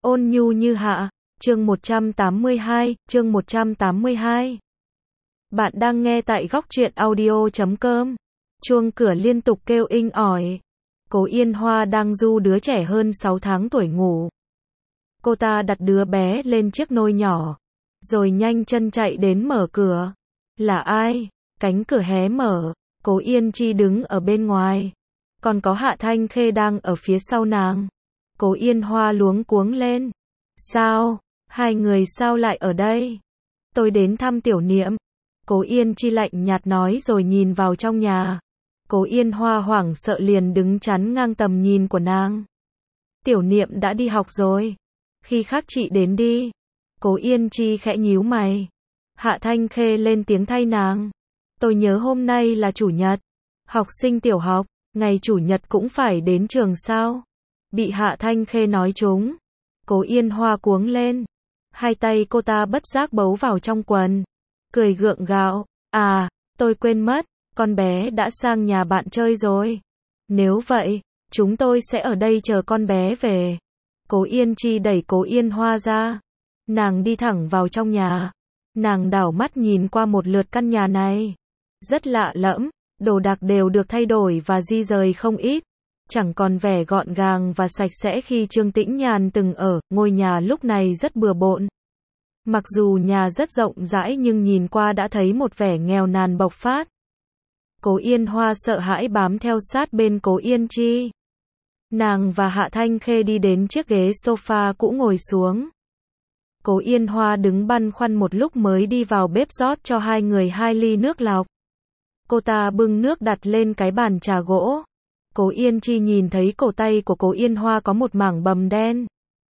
Ôn nhu như hạ, chương 182, chương 182. Bạn đang nghe tại góc truyện audio.com. Chuông cửa liên tục kêu inh ỏi. Cố Yên Hoa đang du đứa trẻ hơn 6 tháng tuổi ngủ. Cô ta đặt đứa bé lên chiếc nôi nhỏ, rồi nhanh chân chạy đến mở cửa. Là ai? Cánh cửa hé mở, Cố Yên Chi đứng ở bên ngoài. Còn có Hạ Thanh Khê đang ở phía sau nàng. Cố Yên Hoa luống cuống lên. Sao? Hai người sao lại ở đây? Tôi đến thăm Tiểu Niệm. Cố Yên Chi lạnh nhạt nói rồi nhìn vào trong nhà. Cố Yên Hoa hoảng sợ liền đứng chắn ngang tầm nhìn của nàng. Tiểu Niệm đã đi học rồi. Khi khác chị đến đi. Cố Yên Chi khẽ nhíu mày. Hạ Thanh Khê lên tiếng thay nàng. Tôi nhớ hôm nay là chủ nhật. Học sinh tiểu học, ngày chủ nhật cũng phải đến trường sao? Bị Hạ Thanh Khê nói trúng. Cố Yên Hoa cuống lên. Hai tay cô ta bất giác bấu vào trong quần. Cười gượng gạo. À, tôi quên mất, con bé đã sang nhà bạn chơi rồi. Nếu vậy, chúng tôi sẽ ở đây chờ con bé về. Cố Yên Chi đẩy Cố Yên Hoa ra. Nàng đi thẳng vào trong nhà. Nàng đảo mắt nhìn qua một lượt căn nhà này. Rất lạ lẫm, đồ đạc đều được thay đổi và di rời không ít. Chẳng còn vẻ gọn gàng và sạch sẽ khi Trương Tĩnh Nhàn từng ở, ngôi nhà lúc này rất bừa bộn. Mặc dù nhà rất rộng rãi nhưng nhìn qua đã thấy một vẻ nghèo nàn bộc phát. Cố Yên Hoa sợ hãi bám theo sát bên Cố Yên Chi. Nàng và Hạ Thanh Khê đi đến chiếc ghế sofa cũ ngồi xuống. Cố Yên Hoa đứng băn khoăn một lúc mới đi vào bếp rót cho hai người 2 ly nước lọc. Cô ta bưng nước đặt lên cái bàn trà gỗ. Cố Yên Chi nhìn thấy cổ tay của Cố Yên Hoa có một mảng bầm đen.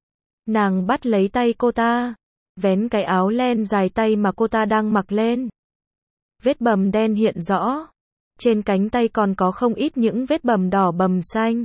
Nàng bắt lấy tay cô ta, vén cái áo len dài tay mà cô ta đang mặc lên. Vết bầm đen hiện rõ. Trên cánh tay còn có không ít những vết bầm đỏ bầm xanh.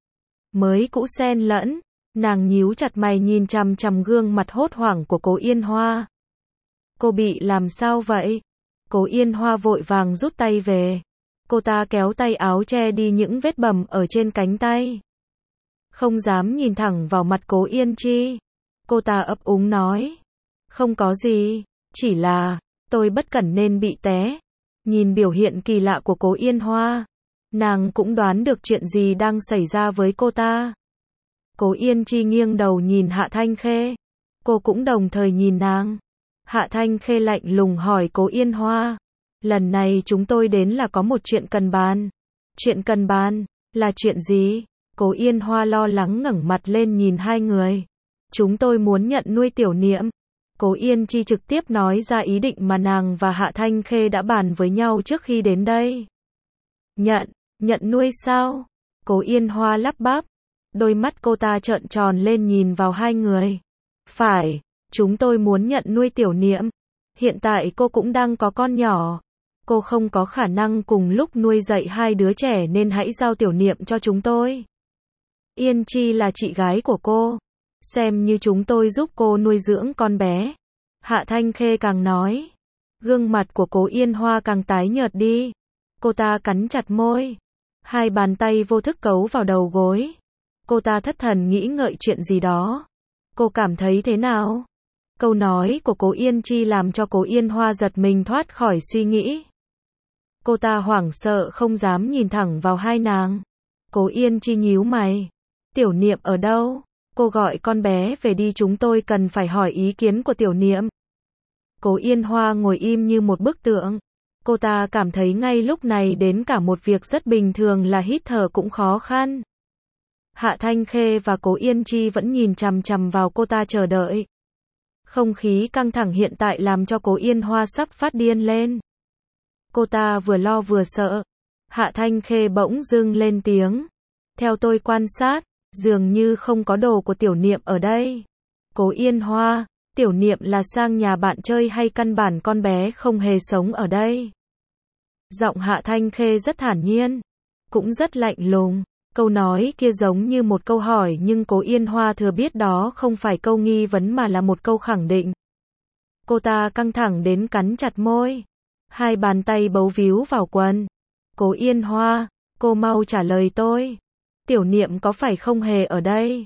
Mới cũ xen lẫn. Nàng nhíu chặt mày nhìn chằm chằm gương mặt hốt hoảng của Cố Yên Hoa. Cô bị làm sao vậy? Cố Yên Hoa vội vàng rút tay về. Cô ta kéo tay áo che đi những vết bầm ở trên cánh tay. Không dám nhìn thẳng vào mặt Cố Yên Chi. Cô ta ấp úng nói. Không có gì, chỉ là, tôi bất cẩn nên bị té. Nhìn biểu hiện kỳ lạ của Cố Yên Hoa, nàng cũng đoán được chuyện gì đang xảy ra với cô ta. Cố Yên Chi nghiêng đầu nhìn Hạ Thanh Khê. Cô cũng đồng thời nhìn nàng. Hạ Thanh Khê lạnh lùng hỏi Cố Yên Hoa. Lần này chúng tôi đến là có một chuyện cần bàn. Chuyện cần bàn, là chuyện gì? Cố Yên Hoa lo lắng ngẩng mặt lên nhìn hai người. Chúng tôi muốn nhận nuôi Tiểu Niệm. Cố Yên Chi trực tiếp nói ra ý định mà nàng và Hạ Thanh Khê đã bàn với nhau trước khi đến đây. Nhận nuôi sao? Cố Yên Hoa lắp bắp. Đôi mắt cô ta trợn tròn lên nhìn vào hai người. Phải, chúng tôi muốn nhận nuôi Tiểu Niệm. Hiện tại cô cũng đang có con nhỏ. Cô không có khả năng cùng lúc nuôi dạy hai đứa trẻ nên hãy giao Tiểu Niệm cho chúng tôi. Yên Chi là chị gái của cô. Xem như chúng tôi giúp cô nuôi dưỡng con bé. Hạ Thanh Khê càng nói. Gương mặt của Cố Yên Hoa càng tái nhợt đi. Cô ta cắn chặt môi. Hai bàn tay vô thức cấu vào đầu gối. Cô ta thất thần nghĩ ngợi chuyện gì đó. Cô cảm thấy thế nào? Câu nói của Cố Yên Chi làm cho Cố Yên Hoa giật mình thoát khỏi suy nghĩ. Cô ta hoảng sợ không dám nhìn thẳng vào hai nàng. Cố Yên Chi nhíu mày. Tiểu Niệm ở đâu? Cô gọi con bé về đi, chúng tôi cần phải hỏi ý kiến của Tiểu Niệm. Cố Yên Hoa ngồi im như một bức tượng. Cô ta cảm thấy ngay lúc này đến cả một việc rất bình thường là hít thở cũng khó khăn. Hạ Thanh Khê và Cố Yên Chi vẫn nhìn chằm chằm vào cô ta chờ đợi. Không khí căng thẳng hiện tại làm cho Cố Yên Hoa sắp phát điên lên. Cô ta vừa lo vừa sợ. Hạ Thanh Khê bỗng dưng lên tiếng. Theo tôi quan sát, dường như không có đồ của Tiểu Niệm ở đây. Cố Yên Hoa, Tiểu Niệm là sang nhà bạn chơi hay căn bản con bé không hề sống ở đây? Giọng Hạ Thanh Khê rất thản nhiên, cũng rất lạnh lùng. Câu nói kia giống như một câu hỏi nhưng Cố Yên Hoa thừa biết đó không phải câu nghi vấn mà là một câu khẳng định. Cô ta căng thẳng đến cắn chặt môi. Hai bàn tay bấu víu vào quần. Cố Yên Hoa, cô mau trả lời tôi. Tiểu Niệm có phải không hề ở đây?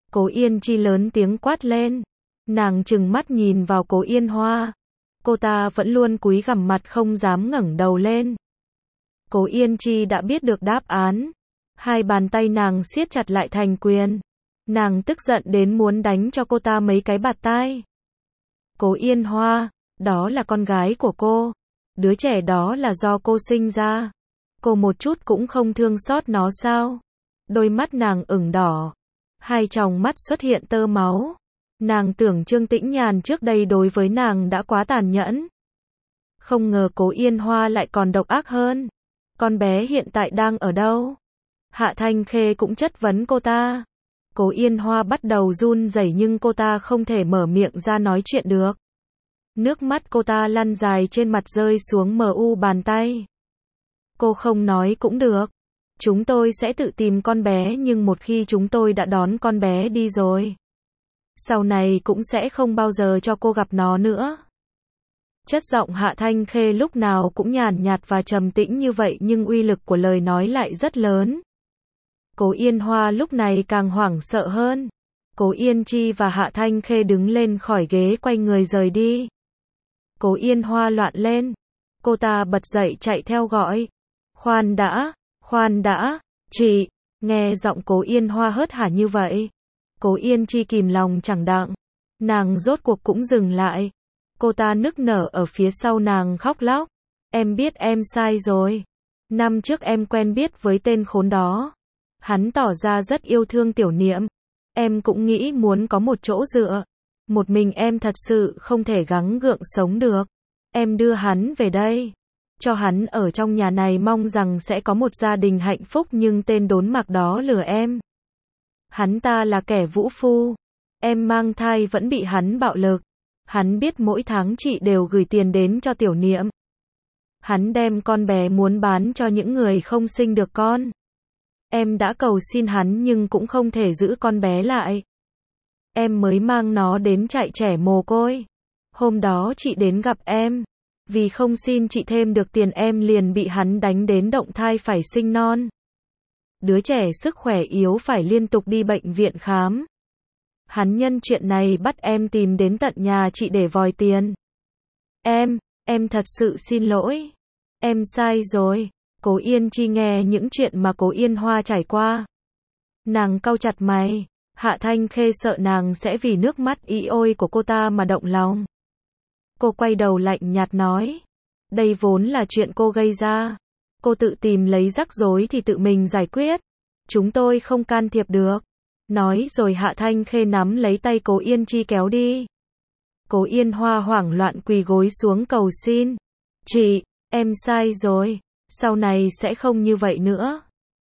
Cố Yên Chi lớn tiếng quát lên. Nàng trừng mắt nhìn vào Cố Yên Hoa. Cô ta vẫn luôn cúi gằm mặt không dám ngẩng đầu lên. Cố Yên Chi đã biết được đáp án. Hai bàn tay nàng siết chặt lại thành quyền. Nàng tức giận đến muốn đánh cho cô ta mấy cái bạt tai. Cố Yên Hoa, đó là con gái của cô. Đứa trẻ đó là do cô sinh ra. Cô một chút cũng không thương xót nó sao? Đôi mắt nàng ửng đỏ. Hai tròng mắt xuất hiện tơ máu. Nàng tưởng Trương Tĩnh Nhàn trước đây đối với nàng đã quá tàn nhẫn. Không ngờ Cố Yên Hoa lại còn độc ác hơn. Con bé hiện tại đang ở đâu? Hạ Thanh Khê cũng chất vấn cô ta. Cố Yên Hoa bắt đầu run rẩy nhưng cô ta không thể mở miệng ra nói chuyện được. Nước mắt cô ta lăn dài trên mặt rơi xuống mu bàn tay. Cô không nói cũng được. Chúng tôi sẽ tự tìm con bé nhưng một khi chúng tôi đã đón con bé đi rồi, sau này cũng sẽ không bao giờ cho cô gặp nó nữa. Chất giọng Hạ Thanh Khê lúc nào cũng nhàn nhạt và trầm tĩnh như vậy nhưng uy lực của lời nói lại rất lớn. Cố Yên Hoa lúc này càng hoảng sợ hơn. Cố Yên Chi và Hạ Thanh Khê đứng lên khỏi ghế quay người rời đi. Cố Yên Hoa loạn lên. Cô ta bật dậy chạy theo gọi. Khoan đã, chị. Nghe giọng Cố Yên Hoa hớt hả như vậy. Cố Yên Chi kìm lòng chẳng đặng. Nàng rốt cuộc cũng dừng lại. Cô ta nức nở ở phía sau nàng khóc lóc. Em biết em sai rồi. Năm trước em quen biết với tên khốn đó. Hắn tỏ ra rất yêu thương Tiểu Niệm. Em cũng nghĩ muốn có một chỗ dựa. Một mình em thật sự không thể gắng gượng sống được. Em đưa hắn về đây. Cho hắn ở trong nhà này mong rằng sẽ có một gia đình hạnh phúc nhưng tên đốn mặc đó lừa em. Hắn ta là kẻ vũ phu. Em mang thai vẫn bị hắn bạo lực. Hắn biết mỗi tháng chị đều gửi tiền đến cho Tiểu Niệm. Hắn đem con bé muốn bán cho những người không sinh được con. Em đã cầu xin hắn nhưng cũng không thể giữ con bé lại. Em mới mang nó đến trại trẻ mồ côi. Hôm đó chị đến gặp em. Vì không xin chị thêm được tiền em liền bị hắn đánh đến động thai phải sinh non. Đứa trẻ sức khỏe yếu phải liên tục đi bệnh viện khám. Hắn nhân chuyện này bắt em tìm đến tận nhà chị để vòi tiền. Em thật sự xin lỗi. Em sai rồi. Cố Yên Chi nghe những chuyện mà Cố Yên Hoa trải qua. Nàng cau chặt mày. Hạ Thanh Khê sợ nàng sẽ vì nước mắt ỉ ôi của cô ta mà động lòng. Cô quay đầu lạnh nhạt nói. Đây vốn là chuyện cô gây ra. Cô tự tìm lấy rắc rối thì tự mình giải quyết. Chúng tôi không can thiệp được. Nói rồi Hạ Thanh Khê nắm lấy tay Cố Yên Chi kéo đi. Cố Yên Hoa hoảng loạn quỳ gối xuống cầu xin. Chị, em sai rồi. Sau này sẽ không như vậy nữa.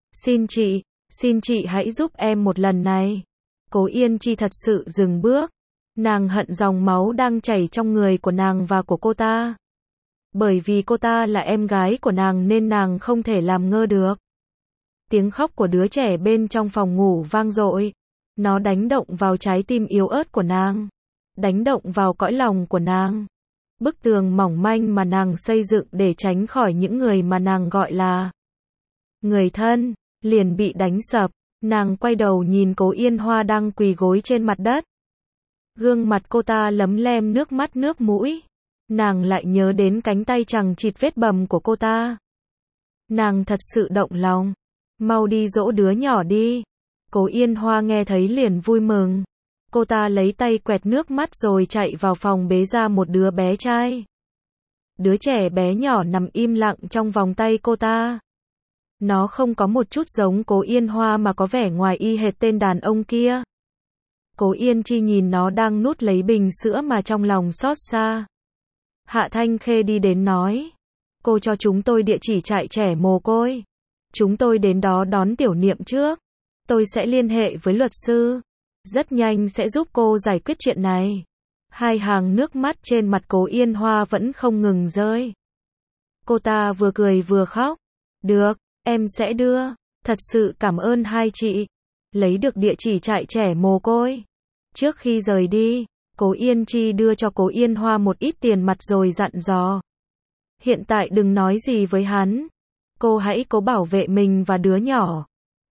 Xin chị hãy giúp em một lần này. Cố Yên Chi thật sự dừng bước. Nàng hận dòng máu đang chảy trong người của nàng và của cô ta. Bởi vì cô ta là em gái của nàng nên nàng không thể làm ngơ được. Tiếng khóc của đứa trẻ bên trong phòng ngủ vang dội. Nó đánh động vào trái tim yếu ớt của nàng. Đánh động vào cõi lòng của nàng. Bức tường mỏng manh mà nàng xây dựng để tránh khỏi những người mà nàng gọi là người thân, liền bị đánh sập. Nàng quay đầu nhìn Cố Yên Hoa đang quỳ gối trên mặt đất. Gương mặt cô ta lấm lem nước mắt nước mũi. Nàng lại nhớ đến cánh tay chằng chịt vết bầm của cô ta. Nàng thật sự động lòng. Mau đi dỗ đứa nhỏ đi. Cố Yên Hoa nghe thấy liền vui mừng. Cô ta lấy tay quẹt nước mắt rồi chạy vào phòng bế ra một đứa bé trai. Đứa trẻ bé nhỏ nằm im lặng trong vòng tay cô ta. Nó không có một chút giống Cố Yên Hoa mà có vẻ ngoài y hệt tên đàn ông kia. Cố Yên Chi nhìn nó đang nuốt lấy bình sữa mà trong lòng xót xa. Hạ Thanh Khê đi đến nói. Cô cho chúng tôi địa chỉ trại trẻ mồ côi. Chúng tôi đến đó đón Tiểu Niệm trước. Tôi sẽ liên hệ với luật sư. Rất nhanh sẽ giúp cô giải quyết chuyện này. Hai hàng nước mắt trên mặt Cố Yên Hoa vẫn không ngừng rơi. Cô ta vừa cười vừa khóc. Được, em sẽ đưa. Thật sự cảm ơn hai chị. Lấy được địa chỉ trại trẻ mồ côi. Trước khi rời đi, Cố Yên Chi đưa cho Cố Yên Hoa một ít tiền mặt rồi dặn dò. Hiện tại đừng nói gì với hắn. Cô hãy cố bảo vệ mình và đứa nhỏ.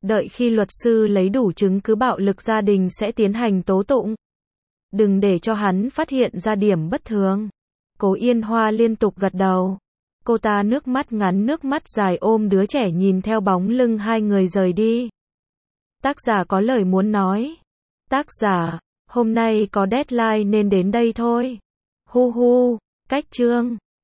Đợi khi luật sư lấy đủ chứng cứ bạo lực gia đình sẽ tiến hành tố tụng. Đừng để cho hắn phát hiện ra điểm bất thường. Cố Yên Hoa liên tục gật đầu. Cô ta nước mắt ngắn nước mắt dài ôm đứa trẻ nhìn theo bóng lưng hai người rời đi. Tác giả có lời muốn nói. Tác giả, hôm nay có deadline nên đến đây thôi. Hu hu, cách chương.